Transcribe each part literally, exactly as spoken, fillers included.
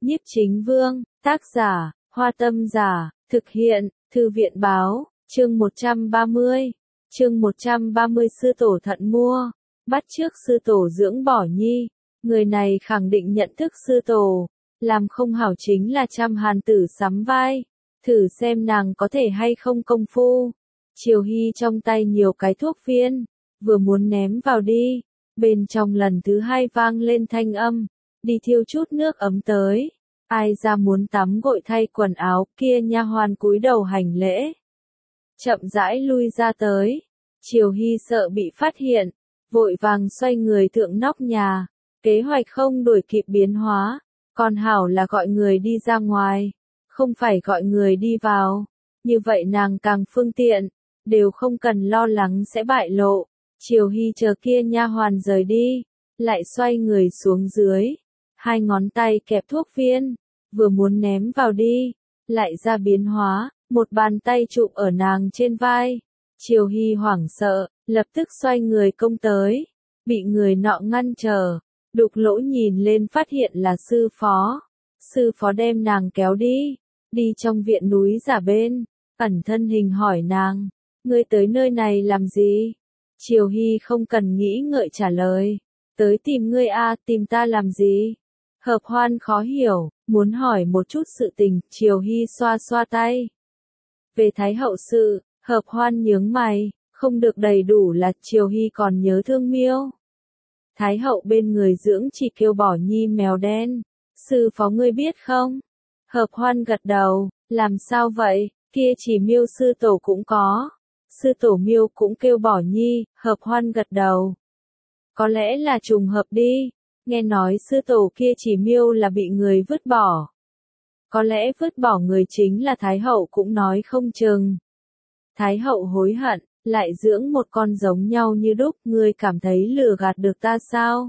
Nhiếp Chính Vương, tác giả, Hoa Tâm Giả, thực hiện, Thư viện Báo, chương một trăm ba mươi. Chương một trăm ba mươi sư tổ thận mua, bắt chước sư tổ dưỡng bỏ nhi. Người này khẳng định nhận thức sư tổ, làm không hảo chính là trăm hàn tử sắm vai, thử xem nàng có thể hay không công phu. Triều Hy trong tay nhiều cái thuốc viên, vừa muốn ném vào đi, bên trong lần thứ hai vang lên thanh âm, đi thiêu chút nước ấm tới. Ai ra muốn tắm gội thay quần áo, kia nha hoàn cúi đầu hành lễ. Chậm rãi lui ra tới, Triều Hy sợ bị phát hiện, vội vàng xoay người thượng nóc nhà, kế hoạch không đuổi kịp biến hóa, còn hảo là gọi người đi ra ngoài, không phải gọi người đi vào, như vậy nàng càng phương tiện, đều không cần lo lắng sẽ bại lộ. Triều Hy chờ kia nha hoàn rời đi, lại xoay người xuống dưới, hai ngón tay kẹp thuốc viên, vừa muốn ném vào đi, lại ra biến hóa, một bàn tay chụp ở nàng trên vai. Triều Hy hoảng sợ, lập tức xoay người công tới, bị người nọ ngăn trở, đục lỗ nhìn lên phát hiện là sư phó. Sư phó đem nàng kéo đi, đi trong viện núi giả bên, ẩn thân hình hỏi nàng, ngươi tới nơi này làm gì? Triều Hy không cần nghĩ ngợi trả lời, tới tìm ngươi a, tìm ta làm gì? Hợp Hoan khó hiểu, muốn hỏi một chút sự tình, Triều Hy xoa xoa tay. Về Thái hậu sự, Hợp Hoan nhướng mày, không được đầy đủ là Triều Hy còn nhớ thương miêu. Thái hậu bên người dưỡng chỉ kêu bỏ nhi mèo đen, sư phó ngươi biết không? Hợp Hoan gật đầu, làm sao vậy, kia chỉ miêu sư tổ cũng có. Sư tổ miêu cũng kêu bỏ nhi, Hợp Hoan gật đầu. Có lẽ là trùng hợp đi, nghe nói sư tổ kia chỉ miêu là bị người vứt bỏ. Có lẽ vứt bỏ người chính là Thái hậu cũng nói không chừng. Thái hậu hối hận, lại dưỡng một con giống nhau như đúc, ngươi cảm thấy lừa gạt được ta sao?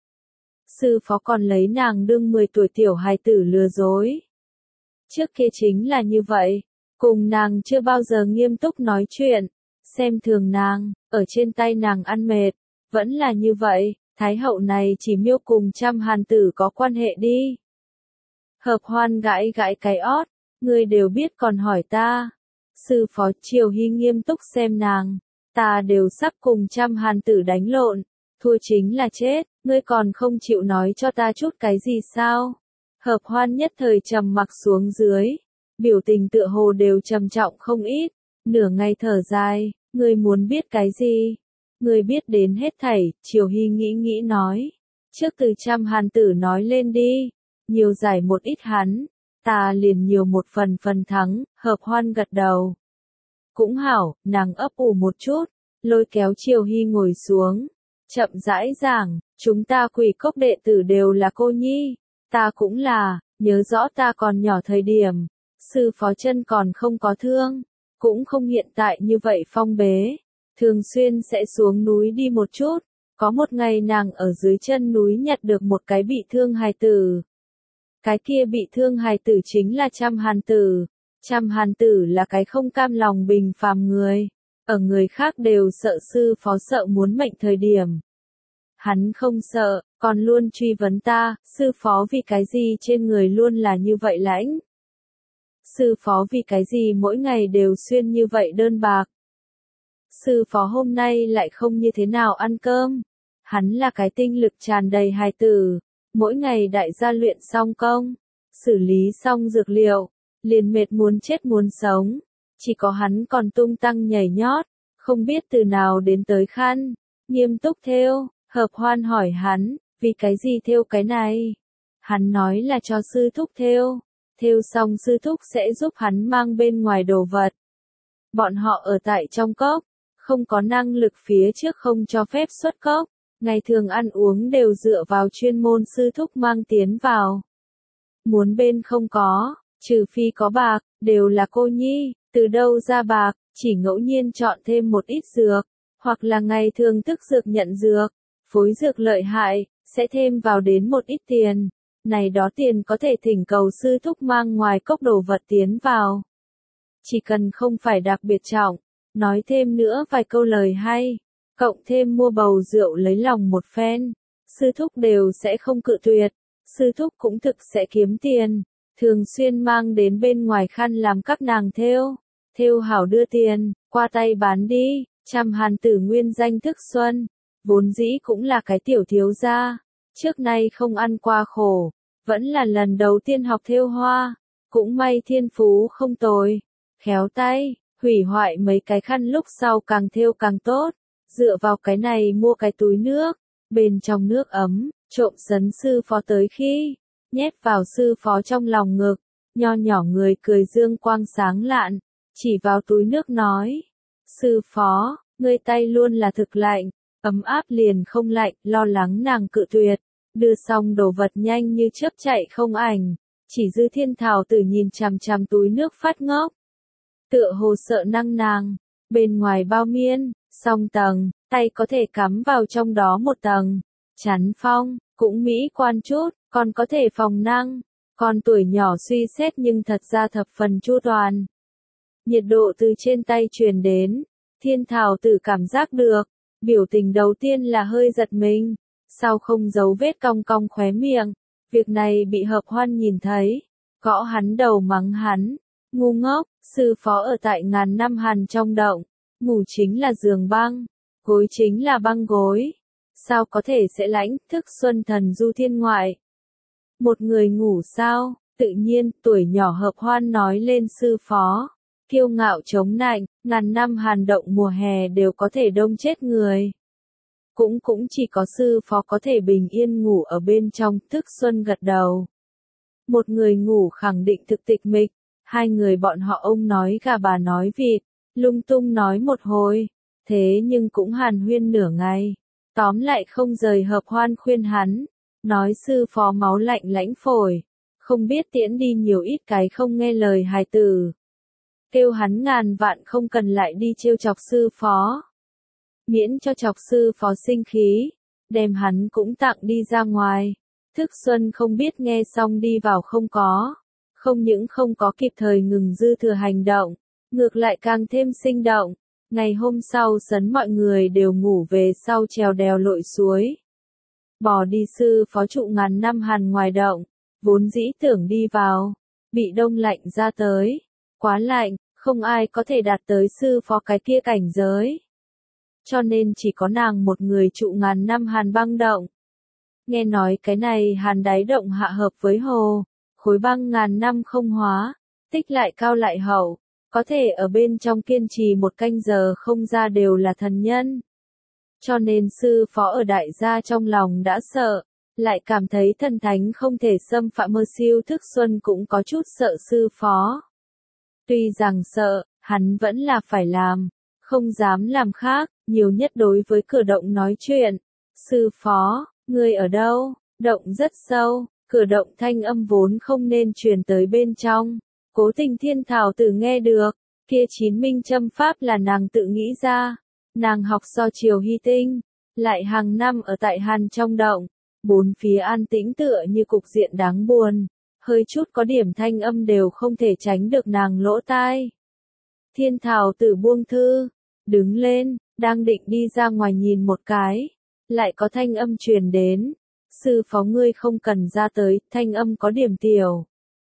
Sư phó còn lấy nàng đương mười tuổi tiểu hài tử lừa dối. Trước kia chính là như vậy, cùng nàng chưa bao giờ nghiêm túc nói chuyện, xem thường nàng, ở trên tay nàng ăn mệt, vẫn là như vậy, Thái hậu này chỉ miêu cùng trăm hàn tử có quan hệ đi. Hợp Hoan gãi gãi cái ót, ngươi đều biết còn hỏi ta. Sư phó Triều Hy nghiêm túc xem nàng, ta đều sắp cùng trăm hàn tử đánh lộn, thua chính là chết, ngươi còn không chịu nói cho ta chút cái gì sao? Hợp Hoan nhất thời trầm mặc xuống dưới, biểu tình tựa hồ đều trầm trọng không ít, nửa ngày thở dài, ngươi muốn biết cái gì? Ngươi biết đến hết thảy, Triều Hy nghĩ nghĩ nói, trước từ trăm hàn tử nói lên đi, nhiều giải một ít hắn, ta liền nhiều một phần phần thắng. Hợp Hoan gật đầu. Cũng hảo, nàng ấp ủ một chút, lôi kéo Triều Hy ngồi xuống, chậm rãi giảng, chúng ta Quỷ Cốc đệ tử đều là cô nhi, ta cũng là, nhớ rõ ta còn nhỏ thời điểm, sư phó chân còn không có thương, cũng không hiện tại như vậy phong bế, thường xuyên sẽ xuống núi đi một chút, có một ngày nàng ở dưới chân núi nhặt được một cái bị thương hài tử. Cái kia bị thương hài tử chính là trăm hàn tử. Trăm hàn tử là cái không cam lòng bình phàm người, ở người khác đều sợ sư phó sợ muốn mệnh thời điểm. Hắn không sợ, còn luôn truy vấn ta, sư phó vì cái gì trên người luôn là như vậy lãnh? Sư phó vì cái gì mỗi ngày đều xuyên như vậy đơn bạc? Sư phó hôm nay lại không như thế nào ăn cơm? Hắn là cái tinh lực tràn đầy hài tử, mỗi ngày đại gia luyện xong công, xử lý xong dược liệu, liền mệt muốn chết muốn sống, chỉ có hắn còn tung tăng nhảy nhót, không biết từ nào đến tới khăn, nghiêm túc thêu. Hợp Hoan hỏi hắn, vì cái gì thêu cái này? Hắn nói là cho sư thúc thêu, thêu xong sư thúc sẽ giúp hắn mang bên ngoài đồ vật. Bọn họ ở tại trong cốc, không có năng lực phía trước không cho phép xuất cốc, ngày thường ăn uống đều dựa vào chuyên môn sư thúc mang tiến vào. Muốn bên không có, trừ phi có bạc, đều là cô nhi, từ đâu ra bạc, chỉ ngẫu nhiên chọn thêm một ít dược, hoặc là ngày thường tức dược nhận dược, phối dược lợi hại, sẽ thêm vào đến một ít tiền, này đó tiền có thể thỉnh cầu sư thúc mang ngoài cốc đồ vật tiến vào. Chỉ cần không phải đặc biệt trọng, nói thêm nữa vài câu lời hay, cộng thêm mua bầu rượu lấy lòng một phen, sư thúc đều sẽ không cự tuyệt, sư thúc cũng thực sẽ kiếm tiền, thường xuyên mang đến bên ngoài khăn làm các nàng thêu, thêu hảo đưa tiền, qua tay bán đi, trăm hàn tử nguyên danh thức Xuân, vốn dĩ cũng là cái tiểu thiếu gia, trước nay không ăn qua khổ, vẫn là lần đầu tiên học thêu hoa, cũng may thiên phú không tồi, khéo tay, hủy hoại mấy cái khăn lúc sau càng thêu càng tốt, dựa vào cái này mua cái túi nước, bên trong nước ấm, trộm sấn sư phó tới khi, nhét vào sư phó trong lòng ngực, nho nhỏ người cười dương quang sáng lạn, chỉ vào túi nước nói, sư phó, ngươi tay luôn là thực lạnh, ấm áp liền không lạnh, lo lắng nàng cự tuyệt, đưa xong đồ vật nhanh như chớp chạy không ảnh, chỉ dư thiên thảo tử nhìn chằm chằm túi nước phát ngốc, tựa hồ sợ năng nàng, bên ngoài bao miên, song tầng, tay có thể cắm vào trong đó một tầng, chắn phong, cũng mỹ quan chút, còn có thể phòng năng, con tuổi nhỏ suy xét nhưng thật ra thập phần chu toàn. Nhiệt độ từ trên tay truyền đến, thiên thảo tử cảm giác được, biểu tình đầu tiên là hơi giật mình, sau không giấu vết cong cong khóe miệng, việc này bị hợp hoan nhìn thấy, gõ hắn đầu mắng hắn, ngu ngốc, sư phó ở tại ngàn năm hàn trong động, ngủ chính là giường băng, gối chính là băng gối, sao có thể sẽ lãnh thức xuân thần du thiên ngoại. Một người ngủ sao, tự nhiên, tuổi nhỏ hợp hoan nói lên sư phó, kiêu ngạo chống nạnh, ngàn năm hàn động mùa hè đều có thể đông chết người. Cũng cũng chỉ có sư phó có thể bình yên ngủ ở bên trong, thức xuân gật đầu. Một người ngủ khẳng định thực tịch mịch, hai người bọn họ ông nói gà bà nói vịt, lung tung nói một hồi, thế nhưng cũng hàn huyên nửa ngày. Tóm lại không rời hợp hoan khuyên hắn, nói sư phó máu lạnh lãnh phổi, không biết tiễn đi nhiều ít cái không nghe lời hài tử. Kêu hắn ngàn vạn không cần lại đi trêu chọc sư phó. Miễn cho chọc sư phó sinh khí, đem hắn cũng tặng đi ra ngoài. Thức Xuân không biết nghe xong đi vào không có. Không những không có kịp thời ngừng dư thừa hành động, ngược lại càng thêm sinh động. Ngày hôm sau sấn mọi người đều ngủ về sau trèo đèo lội suối. Bỏ đi sư phó trụ ngàn năm hàn ngoài động, vốn dĩ tưởng đi vào, bị đông lạnh ra tới. Quá lạnh, không ai có thể đạt tới sư phó cái kia cảnh giới. Cho nên chỉ có nàng một người trụ ngàn năm hàn băng động. Nghe nói cái này hàn đáy động hạ hợp với hồ, khối băng ngàn năm không hóa, tích lại cao lại hậu, có thể ở bên trong kiên trì một canh giờ không ra đều là thần nhân. Cho nên sư phó ở đại gia trong lòng đã sợ, lại cảm thấy thần thánh không thể xâm phạm mơ siêu thức xuân cũng có chút sợ sư phó. Tuy rằng sợ, hắn vẫn là phải làm, không dám làm khác, nhiều nhất đối với cửa động nói chuyện. Sư phó, ngươi ở đâu? Động rất sâu, cửa động thanh âm vốn không nên truyền tới bên trong. Cố tình thiên thảo tử nghe được, kia chín minh châm pháp là nàng tự nghĩ ra. Nàng học do triều hy tinh, lại hàng năm ở tại hàn trong động, bốn phía an tĩnh tựa như cục diện đáng buồn, hơi chút có điểm thanh âm đều không thể tránh được nàng lỗ tai. Thiên thảo tử buông thư, đứng lên, đang định đi ra ngoài nhìn một cái, lại có thanh âm truyền đến, sư phó ngươi không cần ra tới, thanh âm có điểm tiểu.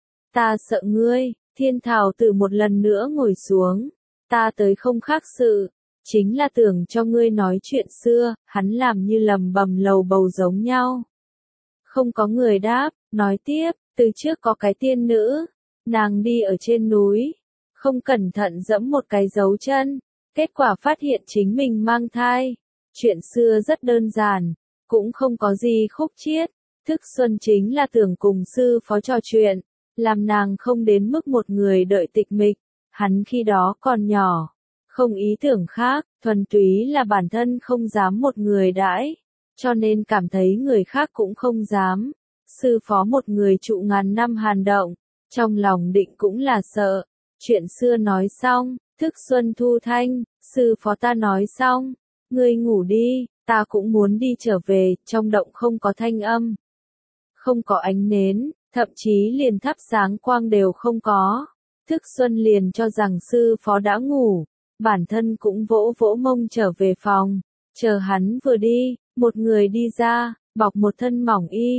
Ta sợ ngươi, thiên thảo tử một lần nữa ngồi xuống, ta tới không khác sự. Chính là tưởng cho ngươi nói chuyện xưa, hắn làm như lầm bầm lầu bầu giống nhau. Không có người đáp, nói tiếp, từ trước có cái tiên nữ, nàng đi ở trên núi, không cẩn thận dẫm một cái dấu chân, kết quả phát hiện chính mình mang thai. Chuyện xưa rất đơn giản, cũng không có gì khúc chiết, thức xuân chính là tưởng cùng sư phó trò chuyện, làm nàng không đến mức một người đợi tịch mịch, hắn khi đó còn nhỏ. Không ý tưởng khác, thuần túy là bản thân không dám một người đãi, cho nên cảm thấy người khác cũng không dám. Sư phó một người trụ ngàn năm hàn động, trong lòng định cũng là sợ. Chuyện xưa nói xong, thức xuân thu thanh, sư phó ta nói xong, ngươi ngủ đi, ta cũng muốn đi trở về, trong động không có thanh âm, không có ánh nến, thậm chí liền thắp sáng quang đều không có. Thức xuân liền cho rằng sư phó đã ngủ. Bản thân cũng vỗ vỗ mông trở về phòng, chờ hắn vừa đi, một người đi ra, bọc một thân mỏng y,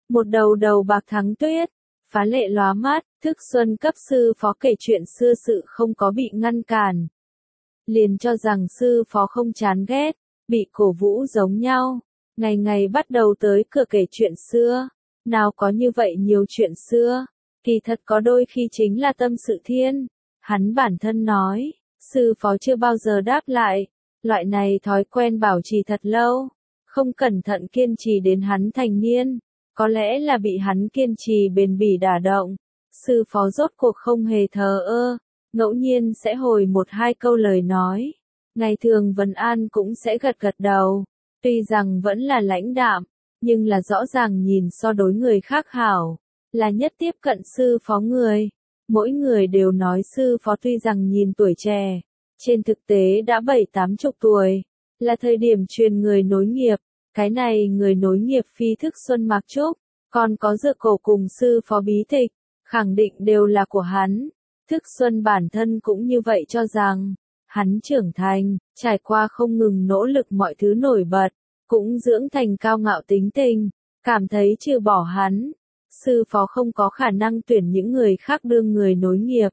một đầu đầu bạc thắng tuyết, phá lệ lóa mắt, Thức Xuân cấp sư phó kể chuyện xưa sự không có bị ngăn cản. Liền cho rằng sư phó không chán ghét, bị cổ vũ giống nhau, ngày ngày bắt đầu tới cửa kể chuyện xưa, nào có như vậy nhiều chuyện xưa, kỳ thật có đôi khi chính là tâm sự thiên, hắn bản thân nói, sư phó chưa bao giờ đáp lại, loại này thói quen bảo trì thật lâu, không cẩn thận kiên trì đến hắn thành niên, có lẽ là bị hắn kiên trì bền bỉ đả động, sư phó rốt cuộc không hề thờ ơ, ngẫu nhiên sẽ hồi một hai câu lời nói, ngày thường vấn an cũng sẽ gật gật đầu, tuy rằng vẫn là lãnh đạm, nhưng là rõ ràng nhìn so đối người khác hảo, là nhất tiếp cận sư phó người. Mỗi người đều nói sư phó tuy rằng nhìn tuổi trẻ, trên thực tế đã bảy tám chục tuổi, là thời điểm truyền người nối nghiệp, cái này người nối nghiệp phi Thức Xuân Mạc Trúc, còn có Dựa Cổ cùng sư phó Bí Tịch, khẳng định đều là của hắn. Thức Xuân bản thân cũng như vậy cho rằng, hắn trưởng thành, trải qua không ngừng nỗ lực mọi thứ nổi bật, cũng dưỡng thành cao ngạo tính tình, cảm thấy trừ bỏ hắn, sư phó không có khả năng tuyển những người khác đương người nối nghiệp.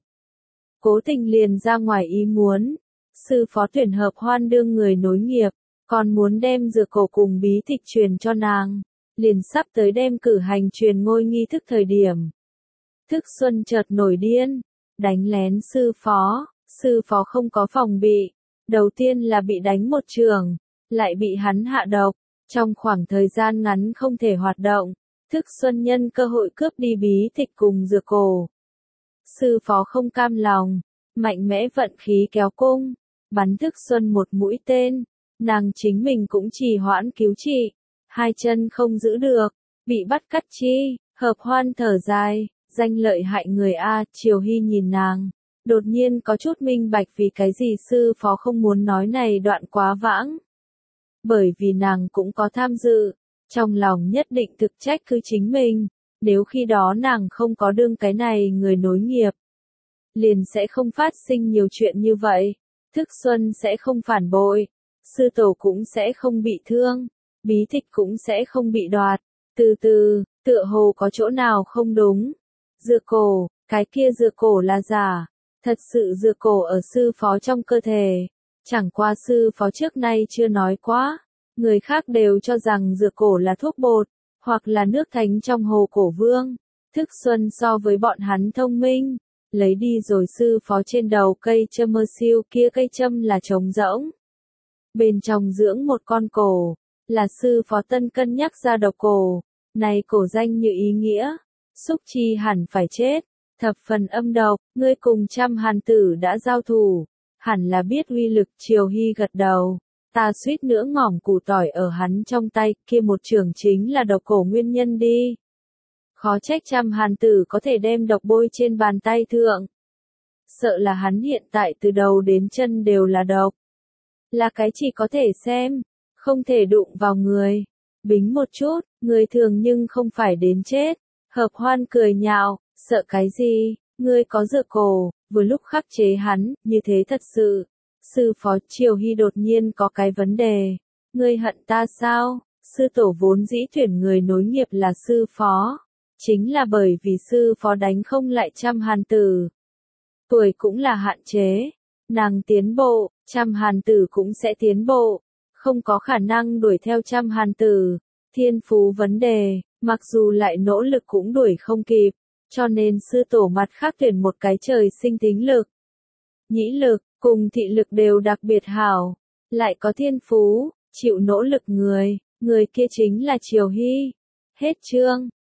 Cố Tình liền ra ngoài ý muốn, sư phó tuyển Hợp Hoan đương người nối nghiệp, còn muốn đem Dựa Cổ cùng Bí Tịch truyền cho nàng, liền sắp tới đem cử hành truyền ngôi nghi thức thời điểm. Thức Xuân chợt nổi điên, đánh lén sư phó, sư phó không có phòng bị, đầu tiên là bị đánh một trường, lại bị hắn hạ độc, trong khoảng thời gian ngắn không thể hoạt động, Thức Xuân nhân cơ hội cướp đi Bí Tịch cùng Dựa Cổ. Sư phó không cam lòng, mạnh mẽ vận khí kéo cung, bắn Thức Xuân một mũi tên, nàng chính mình cũng trì hoãn cứu trị, hai chân không giữ được, bị bắt cắt chi, Hợp Hoan thở dài, danh lợi hại người a, Triều Hy nhìn nàng, đột nhiên có chút minh bạch vì cái gì sư phó không muốn nói này đoạn quá vãng. Bởi vì nàng cũng có tham dự, trong lòng nhất định thực trách cứ chính mình, nếu khi đó nàng không có đương cái này người nối nghiệp, liền sẽ không phát sinh nhiều chuyện như vậy, Thức Xuân sẽ không phản bội, sư tổ cũng sẽ không bị thương, Bí Tịch cũng sẽ không bị đoạt, từ từ, tựa hồ có chỗ nào không đúng. Dựa Cổ, cái kia Dựa Cổ là giả, thật sự Dựa Cổ ở sư phó trong cơ thể, chẳng qua sư phó trước nay chưa nói quá, người khác đều cho rằng Dựa Cổ là thuốc bột, hoặc là nước thánh trong hồ Cổ Vương. Thức Xuân so với bọn hắn thông minh, lấy đi rồi sư phó trên đầu cây châm mơ siêu, kia cây châm là trống rỗng. Bên trong dưỡng một con cổ, là sư phó tân cân nhắc ra độc cổ, này cổ danh như ý nghĩa, xúc chi hẳn phải chết, thập phần âm độc, ngươi cùng trăm hàn tử đã giao thủ, hẳn là biết uy lực. Triều Hy gật đầu, ta suýt nữa ngỏm củ tỏi ở hắn trong tay, kia một trường chính là độc cổ nguyên nhân đi. Khó trách trăm hàn tử có thể đem độc bôi trên bàn tay thượng. Sợ là hắn hiện tại từ đầu đến chân đều là độc. Là cái chỉ có thể xem, không thể đụng vào người. Bính một chút, người thường nhưng không phải đến chết. Hợp Hoan cười nhạo, sợ cái gì, ngươi có Dựa Cổ, vừa lúc khắc chế hắn, như thế thật sự. Sư phó. Triều Hy đột nhiên có cái vấn đề. Ngươi hận ta sao? Sư tổ vốn dĩ tuyển người nối nghiệp là sư phó. Chính là bởi vì sư phó đánh không lại trăm hàn tử. Tuổi cũng là hạn chế. Nàng tiến bộ, trăm hàn tử cũng sẽ tiến bộ. Không có khả năng đuổi theo trăm hàn tử. Thiên phú vấn đề, mặc dù lại nỗ lực cũng đuổi không kịp. Cho nên sư tổ mặt khác tuyển một cái trời sinh tính lực. Nhĩ lực, cùng thị lực đều đặc biệt hảo. Lại có thiên phú, chịu nỗ lực người. Người kia chính là Triều Hy. Hết chương.